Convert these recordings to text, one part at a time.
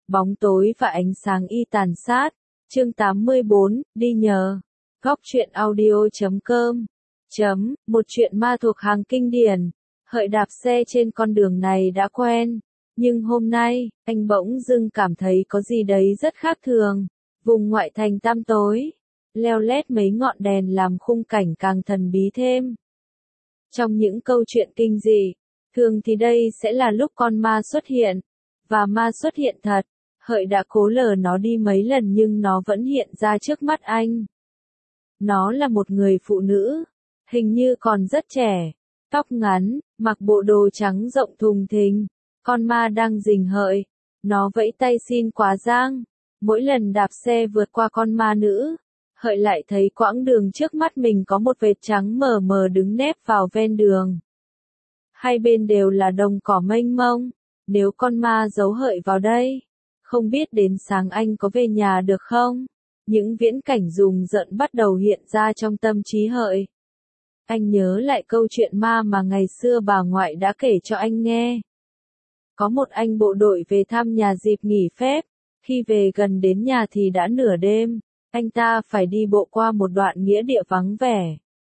bóng tối và ánh sáng y tàn sát. Chương 84, đi nhờ. Góc truyện audio.com. Một chuyện ma thuộc hàng kinh điển. Hợi đạp xe trên con đường này đã quen. Nhưng hôm nay, anh bỗng dưng cảm thấy có gì đấy rất khác thường. Vùng ngoại thành tăm tối, leo lét mấy ngọn đèn làm khung cảnh càng thần bí thêm. Trong những câu chuyện kinh dị, thường thì đây sẽ là lúc con ma xuất hiện. Và ma xuất hiện thật. Hợi đã cố lờ nó đi mấy lần nhưng nó vẫn hiện ra trước mắt anh. Nó là một người phụ nữ, hình như còn rất trẻ, tóc ngắn, mặc bộ đồ trắng rộng thùng thình. Con ma đang rình Hợi, nó vẫy tay xin quá giang. Mỗi lần đạp xe vượt qua con ma nữ, Hợi lại thấy quãng đường trước mắt mình có một vệt trắng mờ mờ đứng nép vào ven đường. Hai bên đều là đồng cỏ mênh mông, nếu con ma giấu Hợi vào đây, không biết đến sáng anh có về nhà được không? Những viễn cảnh rùng rợn bắt đầu hiện ra trong tâm trí Hợi. Anh nhớ lại câu chuyện ma mà ngày xưa bà ngoại đã kể cho anh nghe. Có một anh bộ đội về thăm nhà dịp nghỉ phép, khi về gần đến nhà thì đã nửa đêm, anh ta phải đi bộ qua một đoạn nghĩa địa vắng vẻ.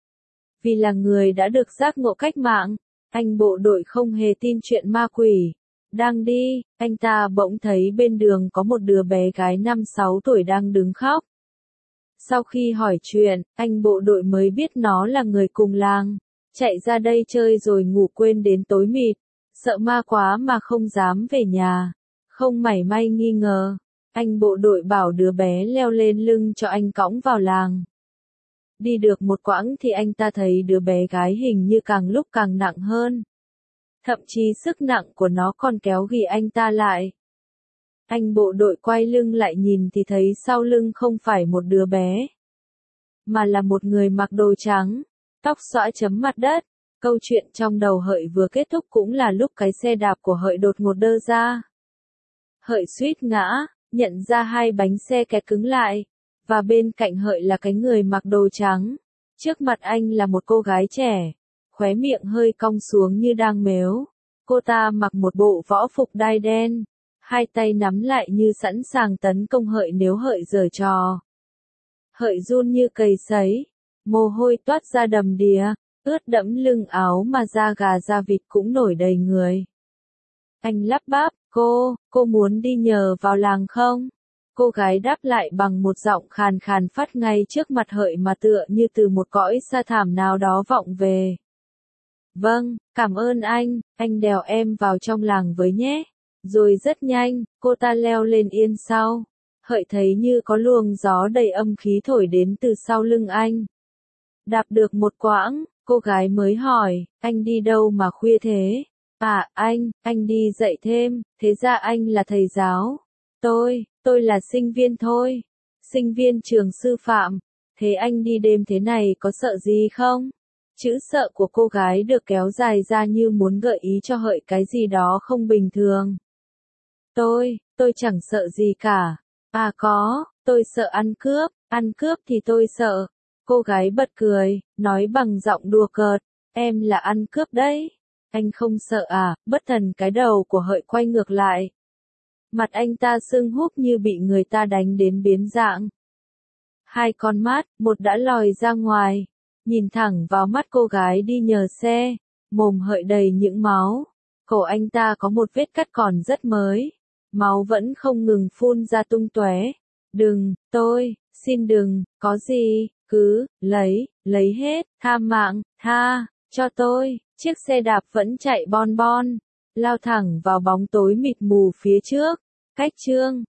Vì là người đã được giác ngộ cách mạng, anh bộ đội không hề tin chuyện ma quỷ. Đang đi, anh ta bỗng thấy bên đường có một đứa bé gái 5-6 tuổi đang đứng khóc. Sau khi hỏi chuyện, anh bộ đội mới biết nó là người cùng làng, chạy ra đây chơi rồi ngủ quên đến tối mịt, sợ ma quá mà không dám về nhà. Không mảy may nghi ngờ, anh bộ đội bảo đứa bé leo lên lưng cho anh cõng vào làng. Đi được một quãng thì anh ta thấy đứa bé gái hình như càng lúc càng nặng hơn. Thậm chí sức nặng của nó còn kéo ghì anh ta lại. Anh bộ đội quay lưng lại nhìn thì thấy sau lưng không phải một đứa bé, mà là một người mặc đồ trắng, tóc xõa chấm mặt đất. Câu chuyện trong đầu Hợi vừa kết thúc cũng là lúc cái xe đạp của Hợi đột ngột đơ ra. Hợi suýt ngã, nhận ra hai bánh xe kẹt cứng lại, và bên cạnh Hợi là cái người mặc đồ trắng. Trước mặt anh là một cô gái trẻ, khóe miệng hơi cong xuống như đang mếu. Cô ta mặc một bộ võ phục đai đen, hai tay nắm lại như sẵn sàng tấn công Hợi nếu Hợi giở trò. Hợi run như cầy sấy, mồ hôi toát ra đầm đìa, ướt đẫm lưng áo mà da gà da vịt cũng nổi đầy người. Anh lắp bắp, cô muốn đi nhờ vào làng không? Cô gái đáp lại bằng một giọng khàn khàn phát ngay trước mặt Hợi mà tựa như từ một cõi xa thẳm nào đó vọng về. Vâng, cảm ơn anh đèo em vào trong làng với nhé. Rồi rất nhanh, cô ta leo lên yên sau. Hợi thấy như có luồng gió đầy âm khí thổi đến từ sau lưng anh. Đạp được một quãng, cô gái mới hỏi, anh đi đâu mà khuya thế? À, anh đi dạy thêm, thế ra anh là thầy giáo. Tôi là sinh viên thôi. Sinh viên trường sư phạm. Thế anh đi đêm thế này có sợ gì không? Chữ sợ của cô gái được kéo dài ra như muốn gợi ý cho Hợi cái gì đó không bình thường. Tôi chẳng sợ gì cả. À có, tôi sợ ăn cướp thì tôi sợ. Cô gái bật cười, nói bằng giọng đùa cợt, em là ăn cướp đấy. Anh không sợ à? Bất thần cái đầu của Hợi quay ngược lại. Mặt anh ta sưng húp như bị người ta đánh đến biến dạng. Hai con mắt, một đã lòi ra ngoài, nhìn thẳng vào mắt cô gái đi nhờ xe, mồm Hợi đầy những máu. Cổ anh ta có một vết cắt còn rất mới, máu vẫn không ngừng phun ra tung tóe. Đừng, xin đừng, có gì, cứ, lấy hết, tha mạng, tha, cho tôi. Chiếc xe đạp vẫn chạy bon bon, lao thẳng vào bóng tối mịt mù phía trước. Cách chương